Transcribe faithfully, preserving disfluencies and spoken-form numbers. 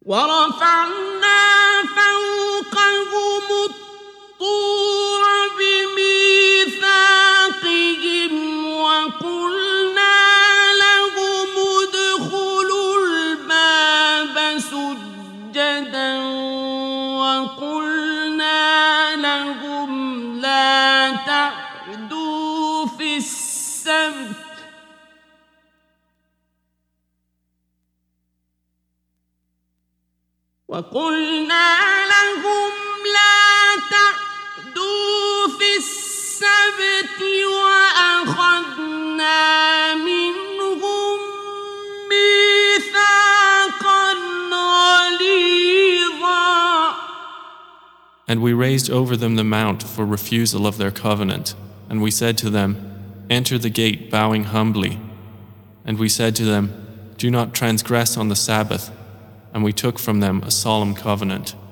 ورفعنا فوقهم الطور بميثاقهم وقلنا لهم ادخلوا الباب سجدا وقلنا لهم لا تعدوا في السبت وقلنا لهم لا تعدوا في السبت وأخذنا منهم ميثاقا غليظا. And we raised over them the mount for refusal of their covenant, and we said to them, enter the gate bowing humbly. And we said to them, do not transgress on the Sabbath, and we took from them a solemn covenant.